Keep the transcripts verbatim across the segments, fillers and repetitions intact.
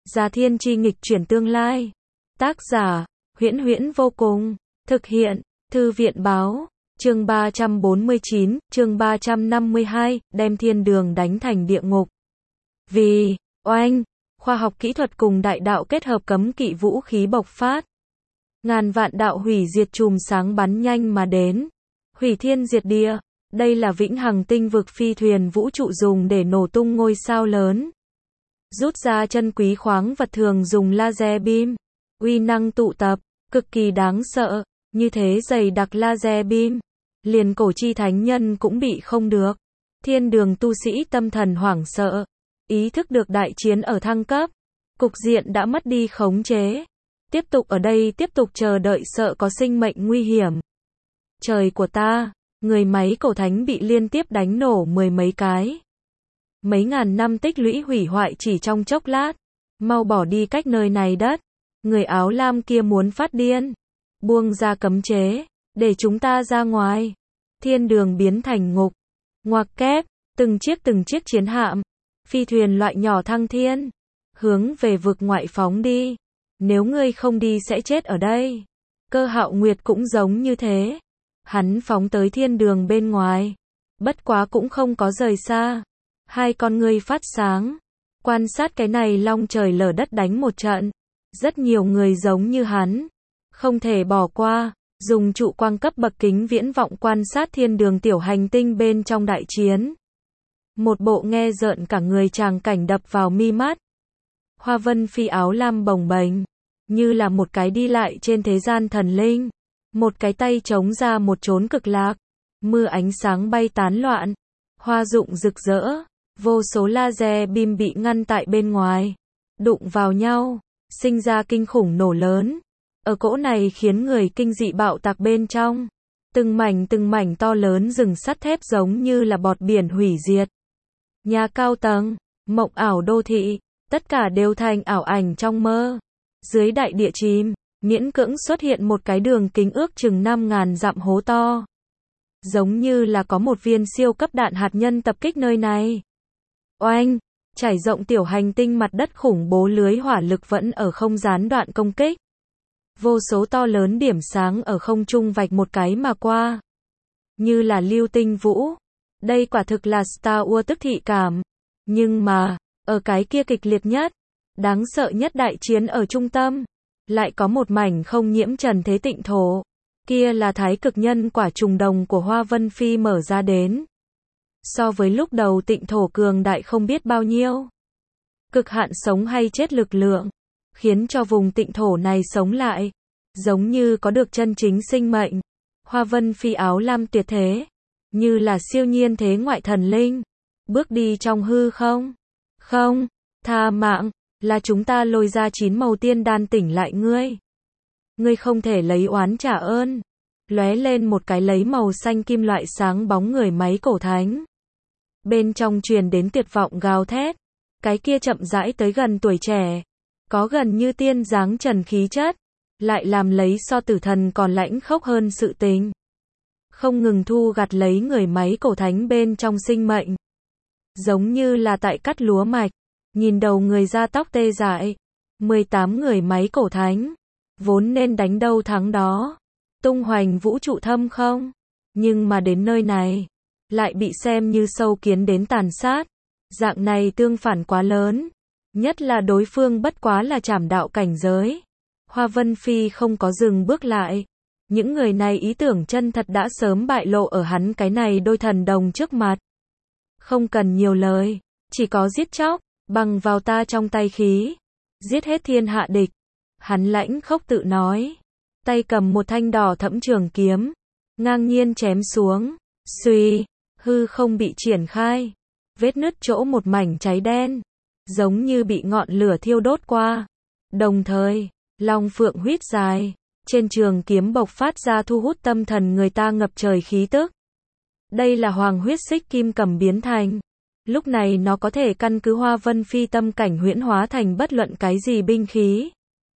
Gia Thiên Chi nghịch chuyển tương lai. Tác giả, Huyễn Huyễn vô cùng. Thực hiện, Thư viện báo. Chương ba trăm bốn mươi chín, chương ba trăm năm mươi hai, đem thiên đường đánh thành địa ngục. Vì, oanh, khoa học kỹ thuật cùng đại đạo kết hợp cấm kỵ vũ khí bộc phát. Ngàn vạn đạo hủy diệt chùm sáng bắn nhanh mà đến. Hủy thiên diệt địa, đây là vĩnh hằng tinh vực phi thuyền vũ trụ dùng để nổ tung ngôi sao lớn. Rút ra chân quý khoáng vật thường dùng laser beam. Uy năng tụ tập, cực kỳ đáng sợ, như thế dày đặc laser beam. Liền cổ chi thánh nhân cũng bị không được. Thiên đường tu sĩ tâm thần hoảng sợ. Ý thức được đại chiến ở thăng cấp. Cục diện đã mất đi khống chế. Tiếp tục ở đây tiếp tục chờ đợi sợ có sinh mệnh nguy hiểm. Trời của ta, người máy cổ thánh bị liên tiếp đánh nổ mười mấy cái. Mấy ngàn năm tích lũy hủy hoại chỉ trong chốc lát. Mau bỏ đi cách nơi này đất. Người áo lam kia muốn phát điên. Buông ra cấm chế, để chúng ta ra ngoài. Thiên đường biến thành ngục. Ngoặc kép, từng chiếc từng chiếc chiến hạm. Phi thuyền loại nhỏ thăng thiên. Hướng về vực ngoại phóng đi. Nếu ngươi không đi sẽ chết ở đây. Cơ Hạo Nguyệt cũng giống như thế. Hắn phóng tới thiên đường bên ngoài. Bất quá cũng không có rời xa. Hai con ngươi phát sáng. Quan sát cái này long trời lở đất đánh một trận. Rất nhiều người giống như hắn. Không thể bỏ qua. Dùng trụ quang cấp bậc kính viễn vọng quan sát thiên đường tiểu hành tinh bên trong đại chiến. Một bộ nghe rợn cả người tràng cảnh đập vào mi mắt. Hoa Vân Phi áo lam bồng bềnh. Như là một cái đi lại trên thế gian thần linh. Một cái tay chống ra một chốn cực lạc. Mưa ánh sáng bay tán loạn. Hoa dụng rực rỡ. Vô số laser beam bị ngăn tại bên ngoài. Đụng vào nhau. Sinh ra kinh khủng nổ lớn. Ở cỗ này khiến người kinh dị bạo tạc bên trong. Từng mảnh từng mảnh to lớn rừng sắt thép giống như là bọt biển hủy diệt. Nhà cao tầng, mộng ảo đô thị, tất cả đều thành ảo ảnh trong mơ. Dưới đại địa chìm, miễn cưỡng xuất hiện một cái đường kính ước chừng năm ngàn dặm hố to. Giống như là có một viên siêu cấp đạn hạt nhân tập kích nơi này. Oanh, trải rộng tiểu hành tinh mặt đất khủng bố lưới hỏa lực vẫn ở không gián đoạn công kích. Vô số to lớn điểm sáng ở không trung vạch một cái mà qua. Như là lưu tinh vũ. Đây quả thực là Star Wars tức thị cảm. Nhưng mà, ở cái kia kịch liệt nhất, đáng sợ nhất đại chiến ở trung tâm, lại có một mảnh không nhiễm trần thế tịnh thổ. Kia là thái cực nhân quả trùng đồng của Hoa Vân Phi mở ra đến. So với lúc đầu tịnh thổ cường đại không biết bao nhiêu. Cực hạn sống hay chết lực lượng. Khiến cho vùng tịnh thổ này sống lại. Giống như có được chân chính sinh mệnh. Hoa Vân Phi áo lam tuyệt thế. Như là siêu nhiên thế ngoại thần linh. Bước đi trong hư không. Không, tha mạng, là chúng ta lôi ra chín màu tiên đan tỉnh lại ngươi. Ngươi không thể lấy oán trả ơn. Lóe lên một cái lấy màu xanh kim loại sáng bóng người máy cổ thánh. Bên trong truyền đến tuyệt vọng gào thét. Cái kia chậm rãi tới gần tuổi trẻ. Có gần như tiên dáng trần khí chất. Lại làm lấy so tử thần còn lãnh khốc hơn sự tình. Không ngừng thu gặt lấy người máy cổ thánh bên trong sinh mệnh. Giống như là tại cắt lúa mạch. Nhìn đầu người da tóc tê dại. mười tám người máy cổ thánh. Vốn nên đánh đâu thắng đó. Tung hoành vũ trụ thâm không. Nhưng mà đến nơi này. Lại bị xem như sâu kiến đến tàn sát. Dạng này tương phản quá lớn. Nhất là đối phương bất quá là trảm đạo cảnh giới. Hoa Vân Phi không có dừng bước lại. Những người này ý tưởng chân thật đã sớm bại lộ ở hắn cái này đôi thần đồng trước mặt. Không cần nhiều lời. Chỉ có giết chóc. Bằng vào ta trong tay khí. Giết hết thiên hạ địch. Hắn lãnh khốc tự nói. Tay cầm một thanh đỏ thẫm trường kiếm. Ngang nhiên chém xuống. Xuy. Hư không bị triển khai. Vết nứt chỗ một mảnh cháy đen. Giống như bị ngọn lửa thiêu đốt qua. Đồng thời, long phượng huýt dài. Trên trường kiếm bộc phát ra thu hút tâm thần người ta ngập trời khí tức. Đây là hoàng huyết xích kim cầm biến thành. Lúc này nó có thể căn cứ Hoa Vân Phi tâm cảnh huyễn hóa thành bất luận cái gì binh khí.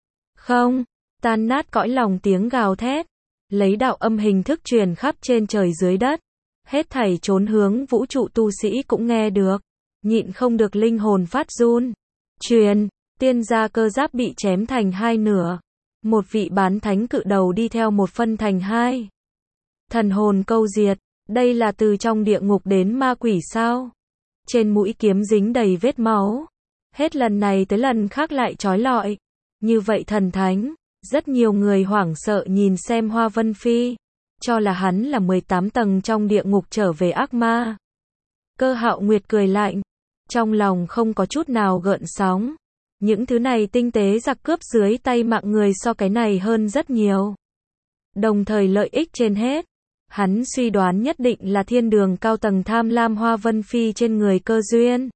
Không, tan nát cõi lòng tiếng gào thét. Lấy đạo âm hình thức truyền khắp trên trời dưới đất. Hết thảy trốn hướng vũ trụ tu sĩ cũng nghe được. Nhịn không được linh hồn phát run. Truyền, tiên gia cơ giáp bị chém thành hai nửa. Một vị bán thánh cự đầu đi theo một phân thành hai. Thần hồn câu diệt, đây là từ trong địa ngục đến ma quỷ sao? Trên mũi kiếm dính đầy vết máu. Hết lần này tới lần khác lại trói lọi. Như vậy thần thánh, rất nhiều người hoảng sợ nhìn xem Hoa Vân Phi, cho là hắn là mười tám tầng trong địa ngục trở về ác ma. Cơ Hạo Nguyệt cười lạnh, trong lòng không có chút nào gợn sóng. Những thứ này tinh tế giặc cướp dưới tay mạng người so cái này hơn rất nhiều. Đồng thời lợi ích trên hết. Hắn suy đoán nhất định là thiên đường cao tầng tham lam Hoa Vân Phi trên người cơ duyên.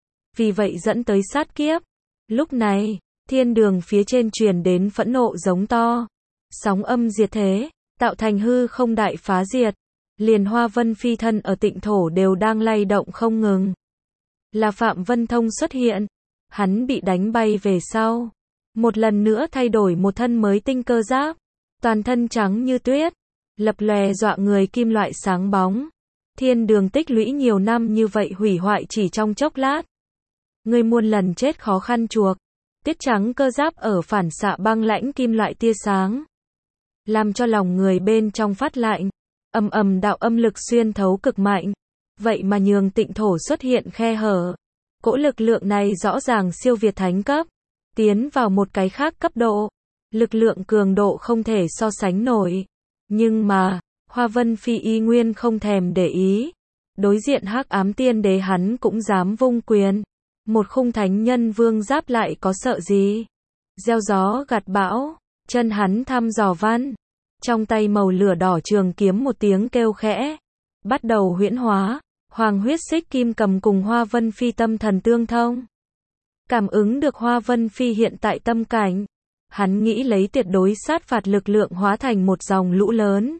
Vì vậy dẫn tới sát kiếp. Lúc này, thiên đường phía trên truyền đến phẫn nộ giống to. Sóng âm diệt thế, tạo thành hư không đại phá diệt. Liền Hoa Vân Phi thân ở tịnh thổ đều đang lay động không ngừng. Là Phạm Vân Thông xuất hiện. Hắn bị đánh bay về sau. Một lần nữa thay đổi một thân mới tinh cơ giáp. Toàn thân trắng như tuyết. Lập lòe dọa người kim loại sáng bóng. Thiên đường tích lũy nhiều năm như vậy hủy hoại chỉ trong chốc lát. Người muôn lần chết khó khăn chuộc. Tiết trắng cơ giáp ở phản xạ băng lãnh kim loại tia sáng. Làm cho lòng người bên trong phát lạnh. Ầm ầm đạo âm lực xuyên thấu cực mạnh. Vậy mà nhường tịnh thổ xuất hiện khe hở. Cỗ lực lượng này rõ ràng siêu việt thánh cấp. Tiến vào một cái khác cấp độ. Lực lượng cường độ không thể so sánh nổi. Nhưng mà, Hoa Vân Phi y nguyên không thèm để ý. Đối diện hắc ám tiên đế hắn cũng dám vung quyền. Một khung thánh nhân vương giáp lại có sợ gì. Gieo gió gặt bão, chân hắn thăm dò văn. Trong tay màu lửa đỏ trường kiếm một tiếng kêu khẽ. Bắt đầu huyễn hóa, hoàng huyết xích kim cầm cùng Hoa Vân Phi tâm thần tương thông. Cảm ứng được Hoa Vân Phi hiện tại tâm cảnh. Hắn nghĩ lấy tuyệt đối sát phạt lực lượng hóa thành một dòng lũ lớn.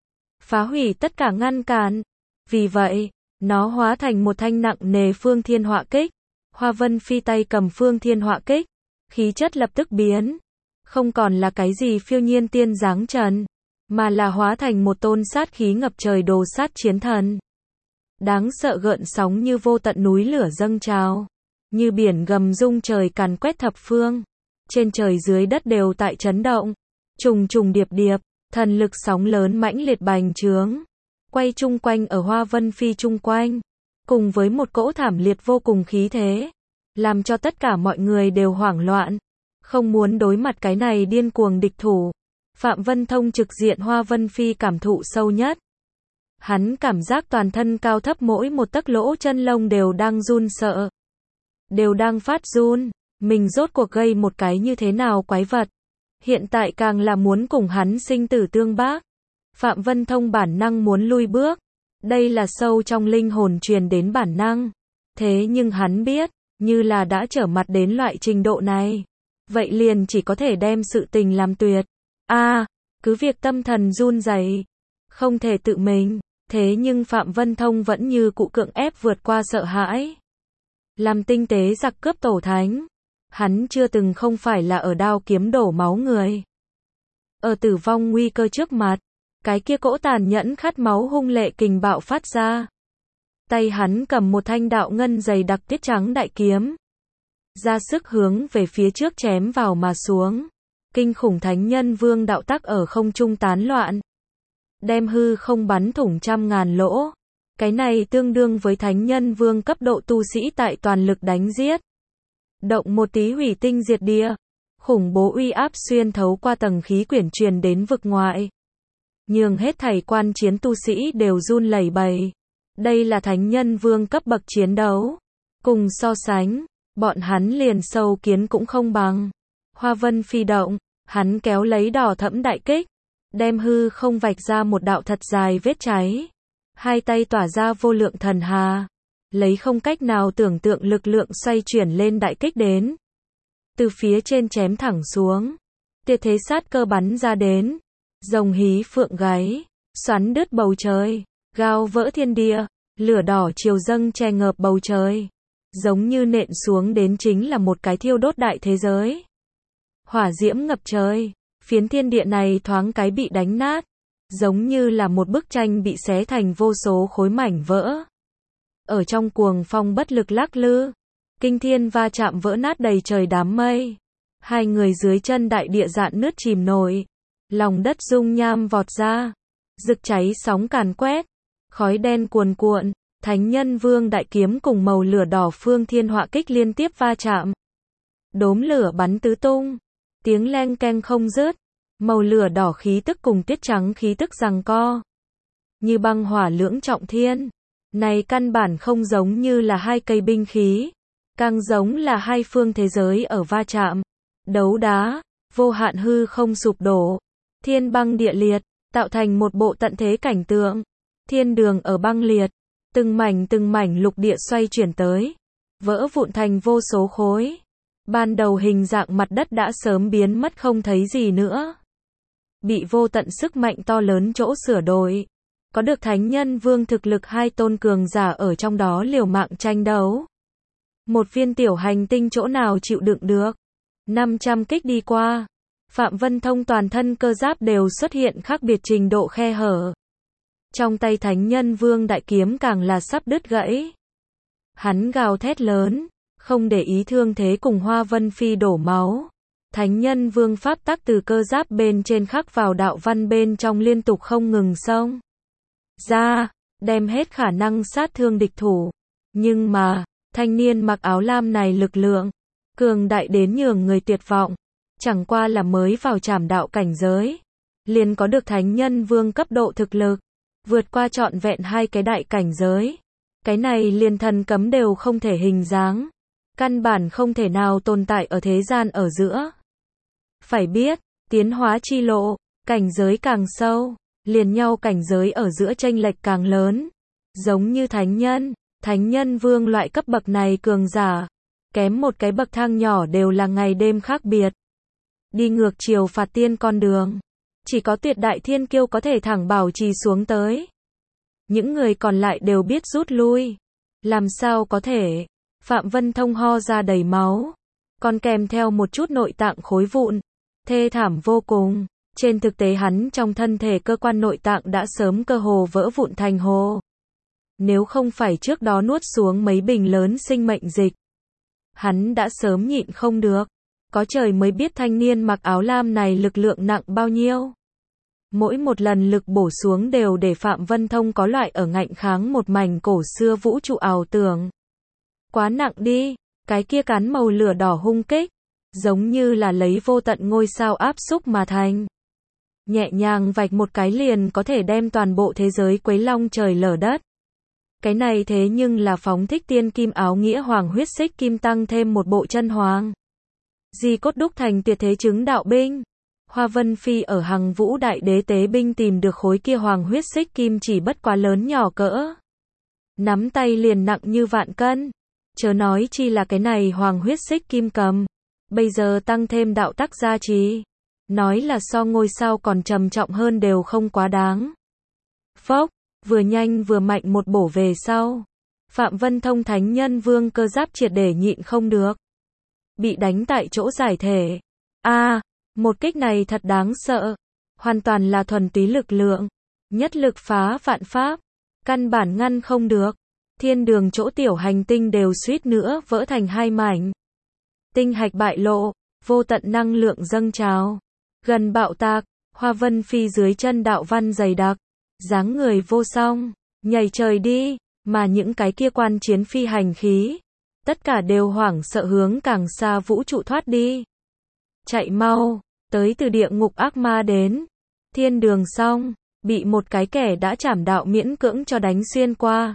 Phá hủy tất cả ngăn cản. Vì vậy, nó hóa thành một thanh nặng nề phương thiên họa kích. Hoa Vân Phi tay cầm phương thiên họa kích. Khí chất lập tức biến. Không còn là cái gì phiêu nhiên tiên dáng trần. Mà là hóa thành một tôn sát khí ngập trời đồ sát chiến thần. Đáng sợ gợn sóng như vô tận núi lửa dâng trào. Như biển gầm rung trời càn quét thập phương. Trên trời dưới đất đều tại chấn động. Trùng trùng điệp điệp, thần lực sóng lớn mãnh liệt bành trướng. Quay chung quanh ở Hoa Vân Phi chung quanh. Cùng với một cỗ thảm liệt vô cùng khí thế. Làm cho tất cả mọi người đều hoảng loạn. Không muốn đối mặt cái này điên cuồng địch thủ. Phạm Vân Thông trực diện Hoa Vân Phi cảm thụ sâu nhất. Hắn cảm giác toàn thân cao thấp mỗi một tấc lỗ chân lông đều đang run sợ. Đều đang phát run. Mình rốt cuộc gây một cái như thế nào quái vật. Hiện tại càng là muốn cùng hắn sinh tử tương bác. Phạm Vân Thông bản năng muốn lui bước. Đây là sâu trong linh hồn truyền đến bản năng. Thế nhưng hắn biết, như là đã trở mặt đến loại trình độ này. Vậy liền chỉ có thể đem sự tình làm tuyệt. A, à, cứ việc tâm thần run rẩy, không thể tự mình. Thế nhưng Phạm Vân Thông vẫn như cụ cưỡng ép vượt qua sợ hãi. Làm tinh tế giặc cướp tổ thánh. Hắn chưa từng không phải là ở đao kiếm đổ máu người. Ở tử vong nguy cơ trước mặt, cái kia cỗ tàn nhẫn khát máu hung lệ kình bạo phát ra. Tay hắn cầm một thanh đạo ngân dày đặc tiết trắng đại kiếm. Ra sức hướng về phía trước chém vào mà xuống. Kinh khủng thánh nhân vương đạo tắc ở không trung tán loạn. Đem hư không bắn thủng trăm ngàn lỗ. Cái này tương đương với thánh nhân vương cấp độ tu sĩ tại toàn lực đánh giết. Động một tí hủy tinh diệt địa. Khủng bố uy áp xuyên thấu qua tầng khí quyển truyền đến vực ngoại. Nhường hết thảy quan chiến tu sĩ đều run lẩy bẩy. Đây là thánh nhân vương cấp bậc chiến đấu. Cùng so sánh, bọn hắn liền sâu kiến cũng không bằng. Hoa Vân Phi động, hắn kéo lấy đỏ thẫm đại kích. Đem hư không vạch ra một đạo thật dài vết cháy. Hai tay tỏa ra vô lượng thần hà. Lấy không cách nào tưởng tượng lực lượng xoay chuyển lên đại kích đến. Từ phía trên chém thẳng xuống. Tuyệt thế sát cơ bắn ra đến. Rồng hí phượng gáy. Xoắn đứt bầu trời. Gao vỡ thiên địa. Lửa đỏ chiều dâng che ngợp bầu trời. Giống như nện xuống đến chính là một cái thiêu đốt đại thế giới. Hỏa diễm ngập trời. Phiến thiên địa này thoáng cái bị đánh nát. Giống như là một bức tranh bị xé thành vô số khối mảnh vỡ. Ở trong cuồng phong bất lực lắc lư. Kinh thiên va chạm vỡ nát đầy trời đám mây. Hai người dưới chân đại địa dạn nứt chìm nổi. Lòng đất dung nham vọt ra. Rực cháy sóng càn quét. Khói đen cuồn cuộn. Thánh nhân vương đại kiếm cùng màu lửa đỏ phương thiên họa kích liên tiếp va chạm. Đốm lửa bắn tứ tung. Tiếng leng keng không dứt. Màu lửa đỏ khí tức cùng tiết trắng khí tức giằng co. Như băng hỏa lưỡng trọng thiên. Này căn bản không giống như là hai cây binh khí. Càng giống là hai phương thế giới ở va chạm. Đấu đá. Vô hạn hư không sụp đổ. Thiên băng địa liệt. Tạo thành một bộ tận thế cảnh tượng. Thiên đường ở băng liệt. Từng mảnh từng mảnh lục địa xoay chuyển tới. Vỡ vụn thành vô số khối. Ban đầu hình dạng mặt đất đã sớm biến mất không thấy gì nữa. Bị vô tận sức mạnh to lớn chỗ sửa đổi. Có được thánh nhân vương thực lực hai tôn cường giả ở trong đó liều mạng tranh đấu. Một viên tiểu hành tinh chỗ nào chịu đựng được. năm trăm kích đi qua. Phạm Vân Thông toàn thân cơ giáp đều xuất hiện khác biệt trình độ khe hở. Trong tay thánh nhân vương đại kiếm càng là sắp đứt gãy. Hắn gào thét lớn, không để ý thương thế cùng Hoa Vân Phi đổ máu. Thánh nhân vương pháp tắc từ cơ giáp bên trên khắc vào đạo văn bên trong liên tục không ngừng xông ra, đem hết khả năng sát thương địch thủ. Nhưng mà, thanh niên mặc áo lam này lực lượng, cường đại đến nhường người tuyệt vọng. Chẳng qua là mới vào trảm đạo cảnh giới. Liền có được thánh nhân vương cấp độ thực lực. Vượt qua trọn vẹn hai cái đại cảnh giới. Cái này liền thần cấm đều không thể hình dáng. Căn bản không thể nào tồn tại ở thế gian ở giữa. Phải biết, tiến hóa chi lộ, cảnh giới càng sâu, liền nhau cảnh giới ở giữa chênh lệch càng lớn. Giống như thánh nhân, thánh nhân vương loại cấp bậc này cường giả, kém một cái bậc thang nhỏ đều là ngày đêm khác biệt. Đi ngược chiều phạt tiên con đường, chỉ có tuyệt đại thiên kiêu có thể thẳng bảo trì xuống tới. Những người còn lại đều biết rút lui. Làm sao có thể? Phạm Vân Thông ho ra đầy máu, còn kèm theo một chút nội tạng khối vụn, thê thảm vô cùng. Trên thực tế hắn trong thân thể cơ quan nội tạng đã sớm cơ hồ vỡ vụn thành hồ. Nếu không phải trước đó nuốt xuống mấy bình lớn sinh mệnh dịch, hắn đã sớm nhịn không được. Có trời mới biết thanh niên mặc áo lam này lực lượng nặng bao nhiêu. Mỗi một lần lực bổ xuống đều để Phạm Vân Thông có loại ở ngạnh kháng một mảnh cổ xưa vũ trụ ảo tưởng. Quá nặng đi, cái kia cán màu lửa đỏ hung kích, giống như là lấy vô tận ngôi sao áp xúc mà thành. Nhẹ nhàng vạch một cái liền có thể đem toàn bộ thế giới quấy long trời lở đất. Cái này thế nhưng là phóng thích tiên kim áo nghĩa hoàng huyết xích kim tăng thêm một bộ chân hoàng. Di cốt đúc thành tuyệt thế chứng đạo binh. Hoa Vân Phi ở Hằng Vũ Đại Đế tế binh tìm được khối kia hoàng huyết xích kim chỉ bất quá lớn nhỏ cỡ. Nắm tay liền nặng như vạn cân. Chớ nói chi là cái này hoàng huyết xích kim cầm. Bây giờ tăng thêm đạo tắc gia trì. Nói là so ngôi sao còn trầm trọng hơn đều không quá đáng. Phốc, vừa nhanh vừa mạnh một bổ về sau. Phạm Vân Thông thánh nhân vương cơ giáp triệt để nhịn không được. Bị đánh tại chỗ giải thể. A, à, một kích này thật đáng sợ. Hoàn toàn là thuần túy lực lượng. Nhất lực phá vạn pháp. Căn bản ngăn không được. Thiên đường chỗ tiểu hành tinh đều suýt nữa vỡ thành hai mảnh. Tinh hạch bại lộ. Vô tận năng lượng dâng trào. Gần bạo tạc. Hoa Vân Phi dưới chân đạo văn dày đặc. Dáng người vô song. Nhảy trời đi. Mà những cái kia quan chiến phi hành khí. Tất cả đều hoảng sợ hướng càng xa vũ trụ thoát đi. Chạy mau, tới từ địa ngục ác ma đến. Thiên đường xong, bị một cái kẻ đã trảm đạo miễn cưỡng cho đánh xuyên qua.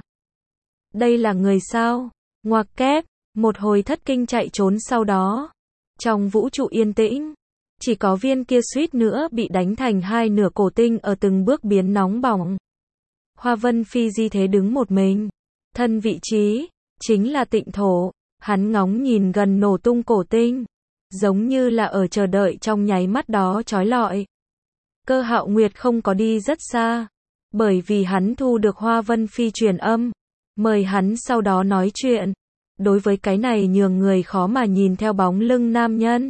Đây là người sao? Ngoặc kép, một hồi thất kinh chạy trốn sau đó. Trong vũ trụ yên tĩnh, chỉ có viên kia suýt nữa bị đánh thành hai nửa cổ tinh ở từng bước biến nóng bỏng. Hoa Vân Phi di thế đứng một mình. Thân vị trí chính là Tịnh thổ. Hắn ngóng nhìn gần nổ tung cổ tinh, giống như là ở chờ đợi trong nháy mắt đó chói lọi. Cơ Hạo Nguyệt không có đi rất xa, bởi vì hắn thu được Hoa Vân Phi truyền âm, mời hắn sau đó nói chuyện. Đối với cái này nhường người khó mà nhìn theo bóng lưng nam nhân,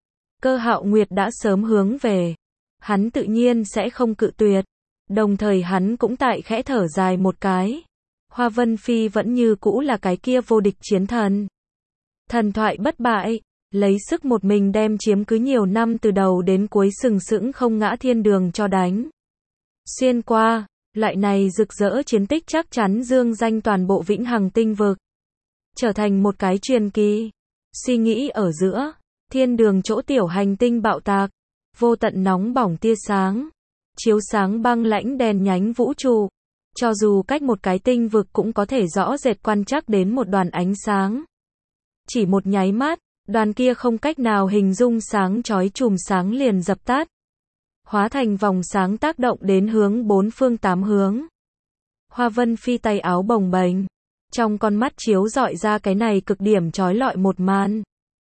Cơ Hạo Nguyệt đã sớm hướng về. Hắn tự nhiên sẽ không cự tuyệt. Đồng thời hắn cũng tại khẽ thở dài một cái. Hoa Vân Phi vẫn như cũ là cái kia vô địch chiến thần. Thần thoại bất bại, lấy sức một mình đem chiếm cứ nhiều năm từ đầu đến cuối sừng sững không ngã thiên đường cho đánh. Xuyên qua, loại này rực rỡ chiến tích chắc chắn dương danh toàn bộ vĩnh hằng tinh vực. Trở thành một cái truyền kỳ. Suy nghĩ ở giữa, thiên đường chỗ tiểu hành tinh bạo tạc, vô tận nóng bỏng tia sáng, chiếu sáng băng lãnh đèn nhánh vũ trụ. Cho dù cách một cái tinh vực cũng có thể rõ rệt quan trắc đến một đoàn ánh sáng. Chỉ một nháy mắt, đoàn kia không cách nào hình dung sáng chói chùm sáng liền dập tắt. Hóa thành vòng sáng tác động đến hướng bốn phương tám hướng. Hoa Vân Phi tay áo bồng bềnh, trong con mắt chiếu rọi ra cái này cực điểm chói lọi một màn.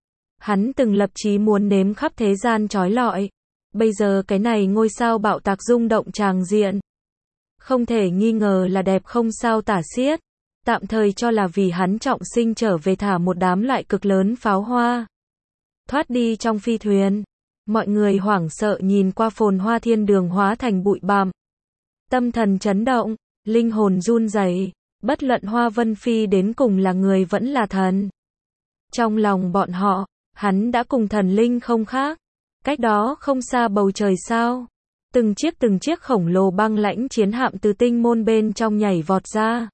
Hắn từng lập chí muốn nếm khắp thế gian chói lọi. Bây giờ cái này ngôi sao bạo tạc rung động tràng diện. Không thể nghi ngờ là đẹp không sao tả xiết. Tạm thời cho là vì hắn trọng sinh trở về thả một đám lại cực lớn pháo hoa. Thoát đi trong phi thuyền. Mọi người hoảng sợ nhìn qua phồn hoa thiên đường hóa thành bụi bặm. Tâm thần chấn động, linh hồn run rẩy, bất luận Hoa Vân Phi đến cùng là người vẫn là thần. Trong lòng bọn họ, hắn đã cùng thần linh không khác. Cách đó không xa bầu trời sao. Từng chiếc từng chiếc khổng lồ băng lãnh chiến hạm từ tinh môn bên trong nhảy vọt ra.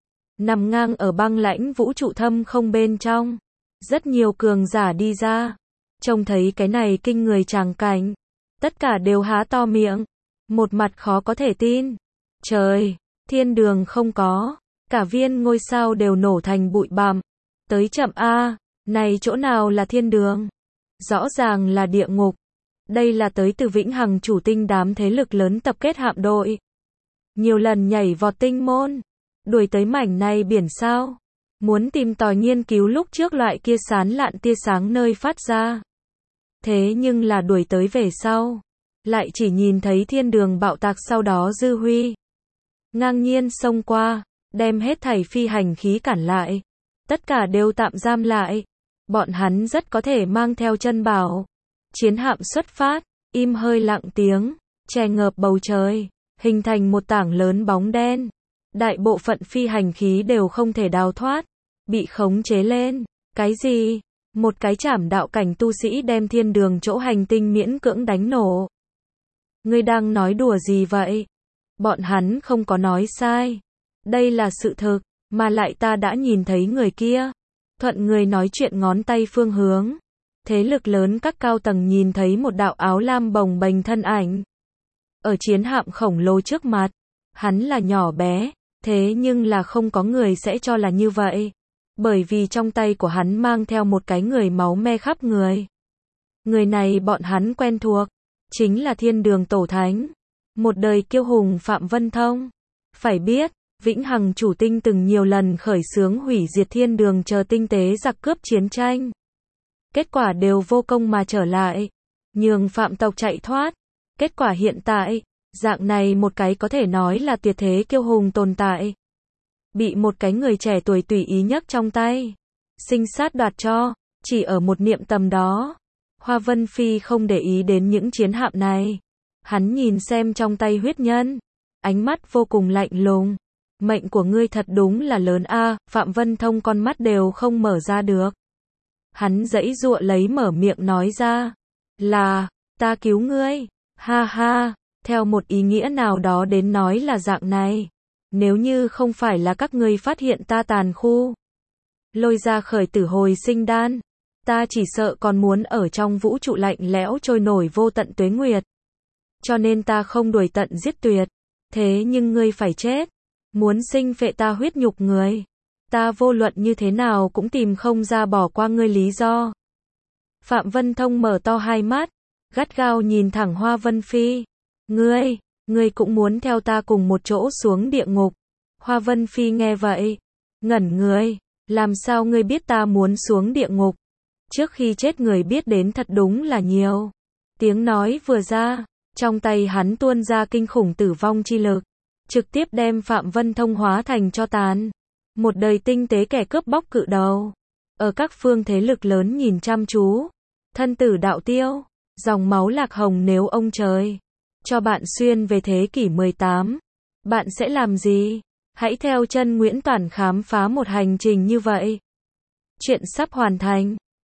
Nằm ngang ở băng lãnh vũ trụ thâm không bên trong. Rất nhiều cường giả đi ra. Trông thấy cái này kinh người tràng cảnh. Tất cả đều há to miệng. Một mặt khó có thể tin. Trời, thiên đường không có. Cả viên ngôi sao đều nổ thành bụi bặm. Tới chậm a, này chỗ nào là thiên đường? Rõ ràng là địa ngục. Đây là tới từ vĩnh hằng chủ tinh đám thế lực lớn tập kết hạm đội. Nhiều lần nhảy vọt tinh môn. Đuổi tới mảnh này biển sao. Muốn tìm tòi nghiên cứu lúc trước loại kia sán lạn tia sáng nơi phát ra. Thế nhưng là đuổi tới về sau. Lại chỉ nhìn thấy thiên đường bạo tạc sau đó dư huy. Ngang nhiên xông qua. Đem hết thảy phi hành khí cản lại. Tất cả đều tạm giam lại. Bọn hắn rất có thể mang theo chân bảo. Chiến hạm xuất phát, im hơi lặng tiếng, che ngợp bầu trời, hình thành một tảng lớn bóng đen. Đại bộ phận phi hành khí đều không thể đào thoát, bị khống chế lên. Cái gì? Một cái trảm đạo cảnh tu sĩ đem thiên đường chỗ hành tinh miễn cưỡng đánh nổ. Ngươi đang nói đùa gì vậy? Bọn hắn không có nói sai. Đây là sự thực, mà lại ta đã nhìn thấy người kia. Thuận người nói chuyện ngón tay phương hướng. Thế lực lớn các cao tầng nhìn thấy một đạo áo lam bồng bềnh thân ảnh. Ở chiến hạm khổng lồ trước mặt. Hắn là nhỏ bé, thế nhưng là không có người sẽ cho là như vậy. Bởi vì trong tay của hắn mang theo một cái người máu me khắp người. Người này bọn hắn quen thuộc. Chính là thiên đường tổ thánh. Một đời kiêu hùng Phạm Vân Thông. Phải biết, vĩnh hằng chủ tinh từng nhiều lần khởi xướng hủy diệt thiên đường chờ tinh tế giặc cướp chiến tranh. Kết quả đều vô công mà trở lại. Nhường phạm tộc chạy thoát. Kết quả hiện tại, dạng này một cái có thể nói là tuyệt thế kiêu hùng tồn tại. Bị một cái người trẻ tuổi tùy ý nhấc trong tay. Sinh sát đoạt cho, chỉ ở một niệm tầm đó. Hoa Vân Phi không để ý đến những chiến hạm này. Hắn nhìn xem trong tay huyết nhân. Ánh mắt vô cùng lạnh lùng. Mệnh của ngươi thật đúng là lớn a. Phạm Vân Thông con mắt đều không mở ra được. Hắn giãy giụa lấy mở miệng nói ra. Là, ta cứu ngươi. Ha ha, theo một ý nghĩa nào đó đến nói là dạng này. Nếu như không phải là các ngươi phát hiện ta tàn khu. Lôi ra khởi tử hồi sinh đan. Ta chỉ sợ còn muốn ở trong vũ trụ lạnh lẽo trôi nổi vô tận tuế nguyệt. Cho nên ta không đuổi tận giết tuyệt. Thế nhưng ngươi phải chết. Muốn sinh phệ ta huyết nhục người. Ta vô luận như thế nào cũng tìm không ra bỏ qua ngươi lý do. Phạm Vân Thông mở to hai mắt. Gắt gao nhìn thẳng Hoa Vân Phi. Ngươi, ngươi cũng muốn theo ta cùng một chỗ xuống địa ngục. Hoa Vân Phi nghe vậy. Ngẩn người. Làm sao ngươi biết ta muốn xuống địa ngục? Trước khi chết người biết đến thật đúng là nhiều. Tiếng nói vừa ra. Trong tay hắn tuôn ra kinh khủng tử vong chi lực. Trực tiếp đem Phạm Vân Thông hóa thành tro tàn. Một đời tinh tế kẻ cướp bóc cự đầu. Ở các phương thế lực lớn nhìn chăm chú. Thân tử đạo tiêu. Dòng máu lạc hồng nếu ông trời. Cho bạn xuyên về thế kỷ mười tám. Bạn sẽ làm gì? Hãy theo chân Nguyễn Toản khám phá một hành trình như vậy. Chuyện sắp hoàn thành.